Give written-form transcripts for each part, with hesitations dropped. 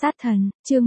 Sát thần, chương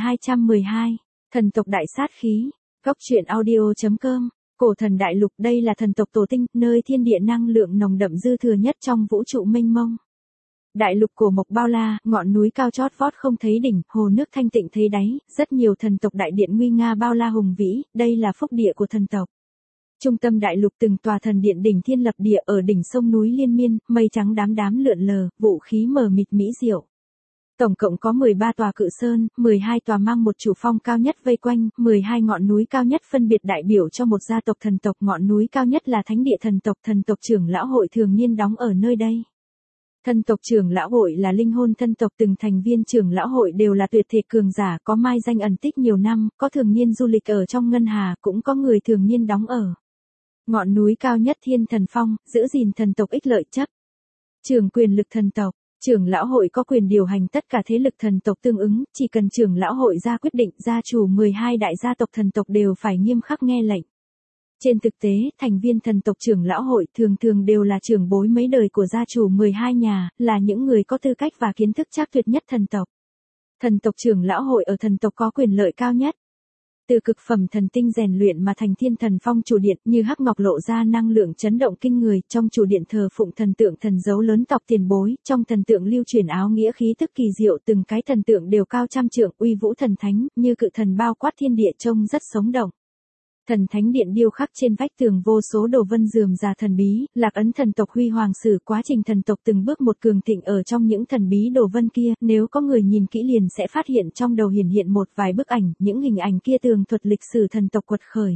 1212, thần tộc đại sát khí, góc truyện audio.com, cổ thần đại lục. Đây là thần tộc tổ tinh, nơi thiên địa năng lượng nồng đậm dư thừa nhất trong vũ trụ mênh mông. Đại lục cổ mộc bao la, ngọn núi cao chót vót không thấy đỉnh, hồ nước thanh tịnh thấy đáy, rất nhiều thần tộc đại điện nguy nga bao la hùng vĩ, đây là phúc địa của thần tộc. Trung tâm đại lục từng tòa thần điện đỉnh thiên lập địa ở đỉnh sông núi liên miên, mây trắng đám đám lượn lờ, vũ khí mờ mịt mỹ diệu. Tổng cộng có 13 tòa cự sơn, 12 tòa mang một chủ phong cao nhất vây quanh, 12 ngọn núi cao nhất phân biệt đại biểu cho một gia tộc thần tộc. Ngọn núi cao nhất là thánh địa thần tộc trưởng lão hội thường niên đóng ở nơi đây. Thần tộc trưởng lão hội là linh hồn thân tộc, từng thành viên trưởng lão hội đều là tuyệt thể cường giả, có mai danh ẩn tích nhiều năm, có thường niên du lịch ở trong ngân hà, cũng có người thường niên đóng ở ngọn núi cao nhất Thiên Thần Phong, giữ gìn thần tộc ích lợi chấp. Trưởng quyền lực thần tộc. Trưởng lão hội có quyền điều hành tất cả thế lực thần tộc tương ứng, chỉ cần trưởng lão hội ra quyết định, gia chủ 12 đại gia tộc thần tộc đều phải nghiêm khắc nghe lệnh. Trên thực tế, thành viên thần tộc trưởng lão hội thường đều là trưởng bối mấy đời của gia chủ 12 nhà, là những người có tư cách và kiến thức trác tuyệt nhất thần tộc. Thần tộc trưởng lão hội ở thần tộc có quyền lợi cao nhất. Từ cực phẩm thần tinh rèn luyện mà thành Thiên Thần Phong chủ điện, như hắc ngọc lộ ra năng lượng chấn động kinh người. Trong chủ điện thờ phụng thần tượng thần dấu lớn tộc tiền bối, trong thần tượng lưu truyền áo nghĩa khí tức kỳ diệu, từng cái thần tượng đều cao trăm trượng, uy vũ thần thánh, như cự thần bao quát thiên địa, trông rất sống động. Thần thánh điện điêu khắc trên vách tường vô số đồ vân rườm rà thần bí, lạc ấn thần tộc huy hoàng sử quá trình thần tộc từng bước một cường thịnh ở trong những thần bí đồ vân kia, nếu có người nhìn kỹ liền sẽ phát hiện trong đầu hiển hiện một vài bức ảnh, những hình ảnh kia tường thuật lịch sử thần tộc quật khởi.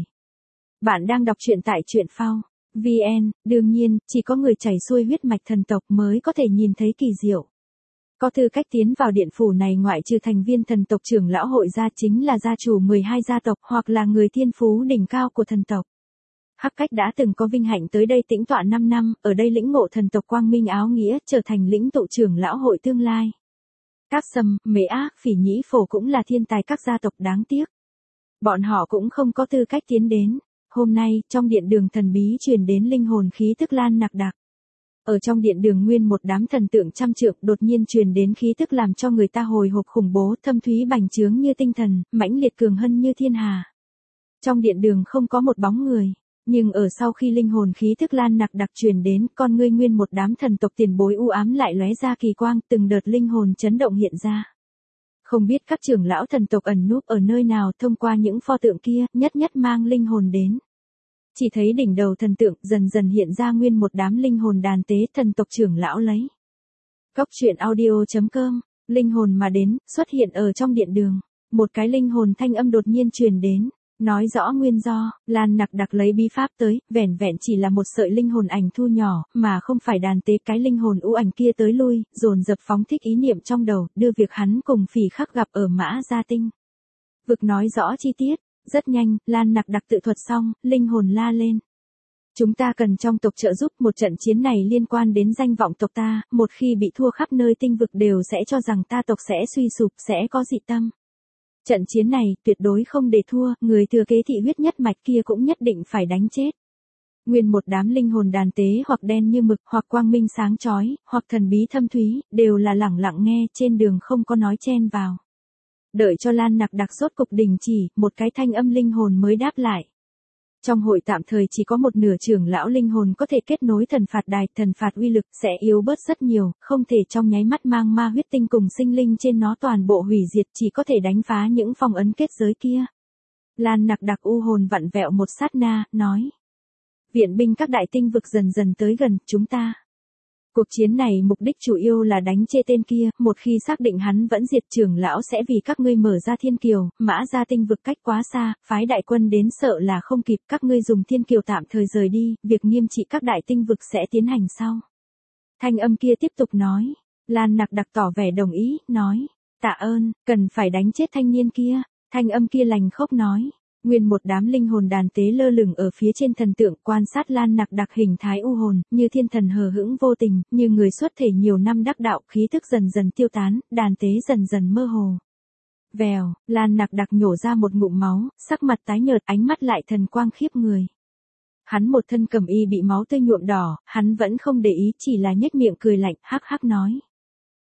Bạn đang đọc truyện tại truyện phao VN, đương nhiên, chỉ có người chảy xuôi huyết mạch thần tộc mới có thể nhìn thấy kỳ diệu. Có tư cách tiến vào điện phủ này ngoại trừ thành viên thần tộc trưởng lão hội ra chính là gia chủ 12 gia tộc hoặc là người thiên phú đỉnh cao của thần tộc. Hắc Cách đã từng có vinh hạnh tới đây tĩnh tọa 5 năm, ở đây lĩnh ngộ thần tộc quang minh áo nghĩa, trở thành lĩnh tụ trưởng lão hội tương lai. Các Sâm, Mễ Ác, Phỉ Nhĩ Phổ cũng là thiên tài các gia tộc, đáng tiếc. Bọn họ cũng không có tư cách tiến đến. Hôm nay, trong điện đường thần bí truyền đến linh hồn khí tức lan nặc đặc. Ở trong điện đường nguyên một đám thần tượng trăm trượng, đột nhiên truyền đến khí tức làm cho người ta hồi hộp khủng bố, thâm thúy bành trướng như tinh thần, mãnh liệt cường hân như thiên hà. Trong điện đường không có một bóng người, nhưng ở sau khi linh hồn khí tức lan nặc đặc truyền đến, con ngươi nguyên một đám thần tộc tiền bối u ám lại lóe ra kỳ quang, từng đợt linh hồn chấn động hiện ra. Không biết các trưởng lão thần tộc ẩn núp ở nơi nào, thông qua những pho tượng kia, nhất nhất mang linh hồn đến. Chỉ thấy đỉnh đầu thần tượng dần dần hiện ra nguyên một đám linh hồn đàn tế, thần tộc trưởng lão lấy. Góc truyện audio.com, linh hồn mà đến, xuất hiện ở trong điện đường. Một cái linh hồn thanh âm đột nhiên truyền đến, nói rõ nguyên do. Lan nặc đặc lấy bí pháp tới, vẻn vẹn chỉ là một sợi linh hồn ảnh thu nhỏ, mà không phải đàn tế. Cái linh hồn u ảnh kia tới lui, dồn dập phóng thích ý niệm trong đầu, đưa việc hắn cùng Phỉ Khắc gặp ở Mã Gia Tinh vực nói rõ chi tiết. Rất nhanh, Lan nặc đặc tự thuật xong, linh hồn la lên. Chúng ta cần trong tộc trợ giúp, một trận chiến này liên quan đến danh vọng tộc ta, một khi bị thua khắp nơi tinh vực đều sẽ cho rằng ta tộc sẽ suy sụp, sẽ có dị tâm. Trận chiến này, tuyệt đối không để thua, người thừa kế thị huyết nhất mạch kia cũng nhất định phải đánh chết. Nguyên một đám linh hồn đàn tế hoặc đen như mực, hoặc quang minh sáng chói, hoặc thần bí thâm thúy, đều là lẳng lặng nghe, trên đường không có nói chen vào. Đợi cho Lan nặc đặc rốt cục đình chỉ, một cái thanh âm linh hồn mới đáp lại. Trong hội tạm thời chỉ có một nửa trưởng lão linh hồn có thể kết nối thần phạt đài, thần phạt uy lực sẽ yếu bớt rất nhiều, không thể trong nháy mắt mang ma huyết tinh cùng sinh linh trên nó toàn bộ hủy diệt, chỉ có thể đánh phá những phong ấn kết giới kia. Lan nặc đặc u hồn vặn vẹo một sát na, nói. Viện binh các đại tinh vực dần dần tới gần, chúng ta. Cuộc chiến này mục đích chủ yếu là đánh chê tên kia, một khi xác định hắn vẫn diệt, trưởng lão sẽ vì các ngươi mở ra thiên kiều. Mã Gia Tinh vực cách quá xa, phái đại quân đến sợ là không kịp, các ngươi dùng thiên kiều tạm thời rời đi, việc nghiêm trị các đại tinh vực sẽ tiến hành sau. Thanh âm kia tiếp tục nói. Lan nặc đặc tỏ vẻ đồng ý, nói. Tạ ơn, cần phải đánh chết thanh niên kia. Thanh âm kia lành khóc nói. Nguyên một đám linh hồn đàn tế lơ lửng ở phía trên thần tượng, quan sát Lan nặc đặc hình thái u hồn, như thiên thần hờ hững vô tình, như người xuất thể nhiều năm đắc đạo, khí thức dần dần tiêu tán, đàn tế dần dần mơ hồ. Vèo, Lan nặc đặc nhổ ra một ngụm máu, sắc mặt tái nhợt, ánh mắt lại thần quang khiếp người. Hắn một thân cẩm y bị máu tươi nhuộm đỏ, hắn vẫn không để ý, chỉ là nhếch miệng cười lạnh, hắc hắc nói.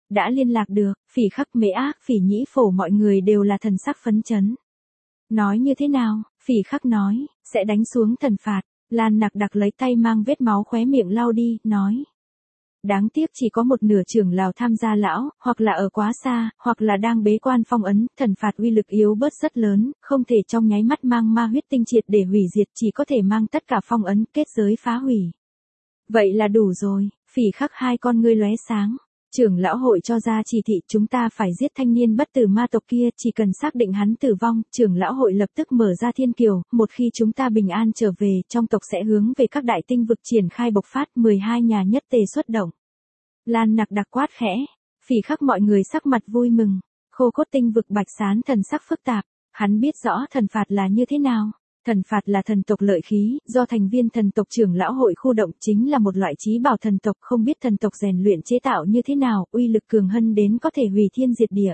Đã liên lạc được, Phỉ Khắc, Mễ Ác, Phỉ Nhĩ Phổ mọi người đều là thần sắc phấn chấn. Nói như thế nào? Phỉ Khắc nói, sẽ đánh xuống thần phạt. Lan Nặc Đặc lấy tay mang vết máu khóe miệng lau đi, nói. Đáng tiếc chỉ có một nửa trưởng lão tham gia lão, hoặc là ở quá xa, hoặc là đang bế quan phong ấn, thần phạt uy lực yếu bớt rất lớn, không thể trong nháy mắt mang ma huyết tinh triệt để hủy diệt, chỉ có thể mang tất cả phong ấn, kết giới phá hủy. Vậy là đủ rồi, Phỉ Khắc hai con ngươi lóe sáng. Trưởng lão hội cho ra chỉ thị chúng ta phải giết thanh niên bất tử ma tộc kia, chỉ cần xác định hắn tử vong, trưởng lão hội lập tức mở ra thiên kiều, một khi chúng ta bình an trở về, trong tộc sẽ hướng về các đại tinh vực triển khai bộc phát, 12 nhà nhất tề xuất động. Lan Nặc Đặc quát khẽ, Phỉ Khắc mọi người sắc mặt vui mừng, Khô Cốt tinh vực Bạch Sán thần sắc phức tạp, hắn biết rõ thần phạt là như thế nào. Thần phạt là thần tộc lợi khí, do thành viên thần tộc trưởng lão hội khu động chính là một loại chí bảo thần tộc, không biết thần tộc rèn luyện chế tạo như thế nào, uy lực cường hân đến có thể hủy thiên diệt địa.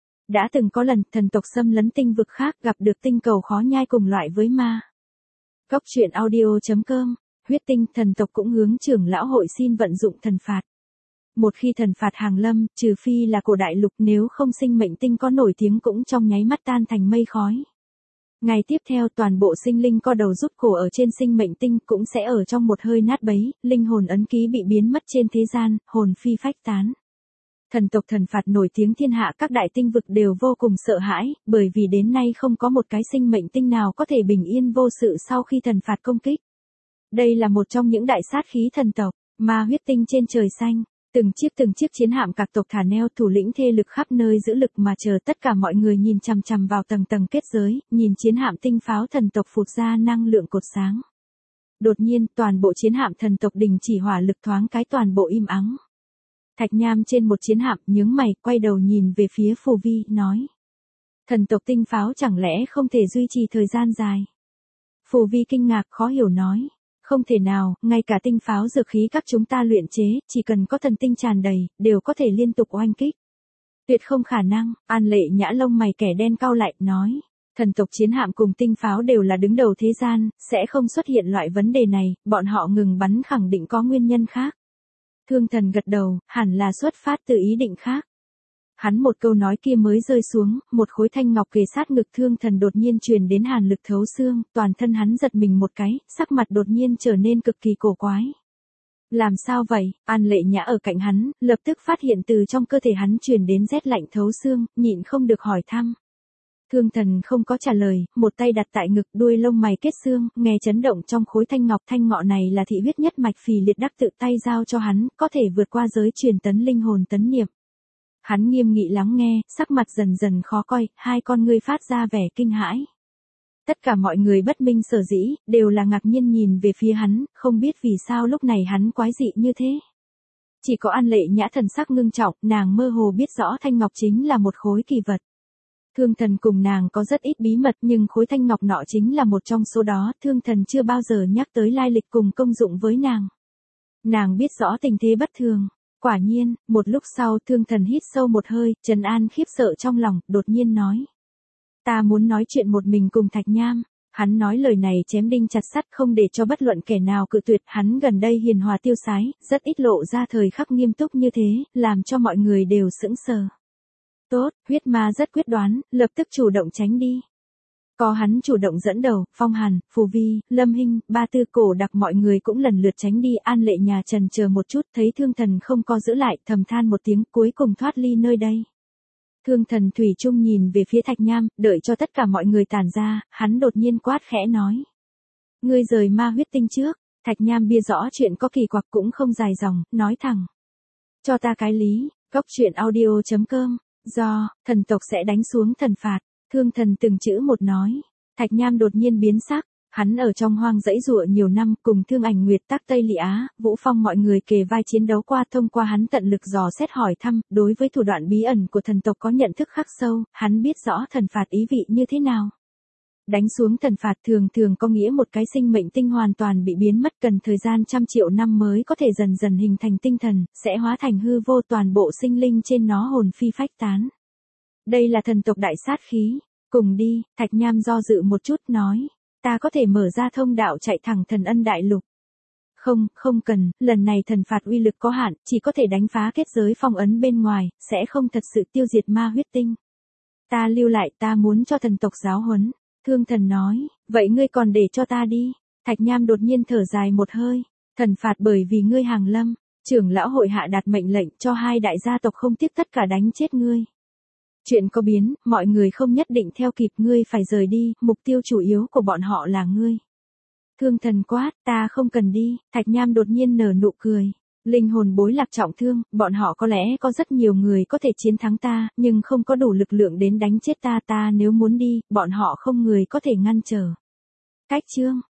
Đã từng có lần thần tộc xâm lấn tinh vực khác gặp được tinh cầu khó nhai cùng loại với ma. Góc truyện audio.com, huyết tinh thần tộc cũng hướng trưởng lão hội xin vận dụng thần phạt. Một khi thần phạt hàng lâm, trừ phi là cổ đại lục, nếu không sinh mệnh tinh có nổi tiếng cũng trong nháy mắt tan thành mây khói. Ngày tiếp theo toàn bộ sinh linh co đầu rút cổ ở trên sinh mệnh tinh cũng sẽ ở trong một hơi nát bấy, linh hồn ấn ký bị biến mất trên thế gian, hồn phi phách tán. Thần tộc thần phạt nổi tiếng thiên hạ, các đại tinh vực đều vô cùng sợ hãi, bởi vì đến nay không có một cái sinh mệnh tinh nào có thể bình yên vô sự sau khi thần phạt công kích. Đây là một trong những đại sát khí thần tộc, ma huyết tinh trên trời xanh. Từng chiếc chiến hạm các tộc thả neo, thủ lĩnh thê lực khắp nơi giữ lực mà chờ, tất cả mọi người nhìn chằm chằm vào tầng tầng kết giới, nhìn chiến hạm tinh pháo thần tộc phụt ra năng lượng cột sáng. Đột nhiên, toàn bộ chiến hạm thần tộc đình chỉ hỏa lực, thoáng cái toàn bộ im ắng. Thạch Nham trên một chiến hạm nhướng mày, quay đầu nhìn về phía Phù Vi, nói. Thần tộc tinh pháo chẳng lẽ không thể duy trì thời gian dài? Phù Vi kinh ngạc khó hiểu nói. Không thể nào, ngay cả tinh pháo dược khí các chúng ta luyện chế, chỉ cần có thần tinh tràn đầy, đều có thể liên tục oanh kích. Tuyệt không khả năng, An Lệ Nhã lông mày kẻ đen cau lại, nói. Thần tộc chiến hạm cùng tinh pháo đều là đứng đầu thế gian, sẽ không xuất hiện loại vấn đề này, bọn họ ngừng bắn khẳng định có nguyên nhân khác. Thương Thần gật đầu, hẳn là xuất phát từ ý định khác. Hắn một câu nói kia mới rơi xuống, một khối thanh ngọc kề sát ngực Thương Thần đột nhiên truyền đến hàn lực thấu xương, toàn thân hắn giật mình một cái, sắc mặt đột nhiên trở nên cực kỳ cổ quái. Làm sao vậy? An Lệ Nhã ở cạnh hắn, lập tức phát hiện từ trong cơ thể hắn truyền đến rét lạnh thấu xương, nhịn không được hỏi thăm. Thương Thần không có trả lời, một tay đặt tại ngực, đuôi lông mày kết xương, nghe chấn động trong khối thanh ngọc, thanh ngọ này là thị huyết nhất mạch Phì Liệt Đắc tự tay giao cho hắn, có thể vượt qua giới truyền tấn linh hồn tấn niệm. Hắn nghiêm nghị lắng nghe, sắc mặt dần dần khó coi, hai con ngươi phát ra vẻ kinh hãi. Tất cả mọi người bất minh sở dĩ, đều là ngạc nhiên nhìn về phía hắn, không biết vì sao lúc này hắn quái dị như thế. Chỉ có An Lệ Nhã thần sắc ngưng trọng, nàng mơ hồ biết rõ thanh ngọc chính là một khối kỳ vật. Thương Thần cùng nàng có rất ít bí mật, nhưng khối thanh ngọc nọ chính là một trong số đó, Thương Thần chưa bao giờ nhắc tới lai lịch cùng công dụng với nàng. Nàng biết rõ tình thế bất thường. Quả nhiên, một lúc sau Thương Thần hít sâu một hơi, trấn an khiếp sợ trong lòng, đột nhiên nói. Ta muốn nói chuyện một mình cùng Thạch Nham. Hắn nói lời này chém đinh chặt sắt, không để cho bất luận kẻ nào cự tuyệt. Hắn gần đây hiền hòa tiêu sái, rất ít lộ ra thời khắc nghiêm túc như thế, làm cho mọi người đều sững sờ. Tốt, huyết ma rất quyết đoán, lập tức chủ động tránh đi. Có hắn chủ động dẫn đầu, Phong Hàn, Phù Vi, Lâm Hinh, Ba Tư Cổ Đặc mọi người cũng lần lượt tránh đi. An Lệ Nhà chần chờ một chút, thấy Thương Thần không có giữ lại, thầm than một tiếng, cuối cùng thoát ly nơi đây. Thương Thần thủy chung nhìn về phía Thạch Nham, đợi cho tất cả mọi người tản ra, hắn đột nhiên quát khẽ nói. Ngươi rời ma huyết tinh trước. Thạch Nham bia rõ chuyện có kỳ quặc cũng không dài dòng, nói thẳng. Cho ta cái lý, góc truyện audio.com, do, thần tộc sẽ đánh xuống thần phạt. Thương Thần từng chữ một nói. Thạch Nham đột nhiên biến sắc. Hắn ở trong hoang dãy dụa nhiều năm, cùng Thương Ảnh Nguyệt, Tắc Tây Lị Á, Vũ Phong mọi người kề vai chiến đấu qua, thông qua hắn tận lực dò xét hỏi thăm, đối với thủ đoạn bí ẩn của thần tộc có nhận thức khắc sâu, hắn biết rõ thần phạt ý vị như thế nào. Đánh xuống thần phạt thường thường có nghĩa một cái sinh mệnh tinh hoàn toàn bị biến mất, cần thời gian trăm triệu năm mới có thể dần dần hình thành tinh thần, sẽ hóa thành hư vô, toàn bộ sinh linh trên nó hồn phi phách tán. Đây là thần tộc đại sát khí. Cùng đi, Thạch Nham do dự một chút nói. Ta có thể mở ra thông đạo chạy thẳng Thần Ân Đại Lục. Không, không cần, lần này thần phạt uy lực có hạn, chỉ có thể đánh phá kết giới phong ấn bên ngoài, sẽ không thật sự tiêu diệt ma huyết tinh. Ta lưu lại, ta muốn cho thần tộc giáo huấn. Thương thần nói, vậy ngươi còn để cho ta đi. Thạch Nham đột nhiên thở dài một hơi. Thần phạt bởi vì ngươi hàng lâm, trưởng lão hội hạ đạt mệnh lệnh cho hai đại gia tộc không tiếc tất cả đánh chết ngươi. Chuyện có biến, mọi người không nhất định theo kịp, ngươi phải rời đi, mục tiêu chủ yếu của bọn họ là ngươi. Thương thần quát, ta không cần đi. Thạch Nham đột nhiên nở nụ cười. Linh hồn bối lạc trọng thương, bọn họ có lẽ có rất nhiều người có thể chiến thắng ta, nhưng không có đủ lực lượng đến đánh chết ta, nếu muốn đi, bọn họ không người có thể ngăn trở. Cách chương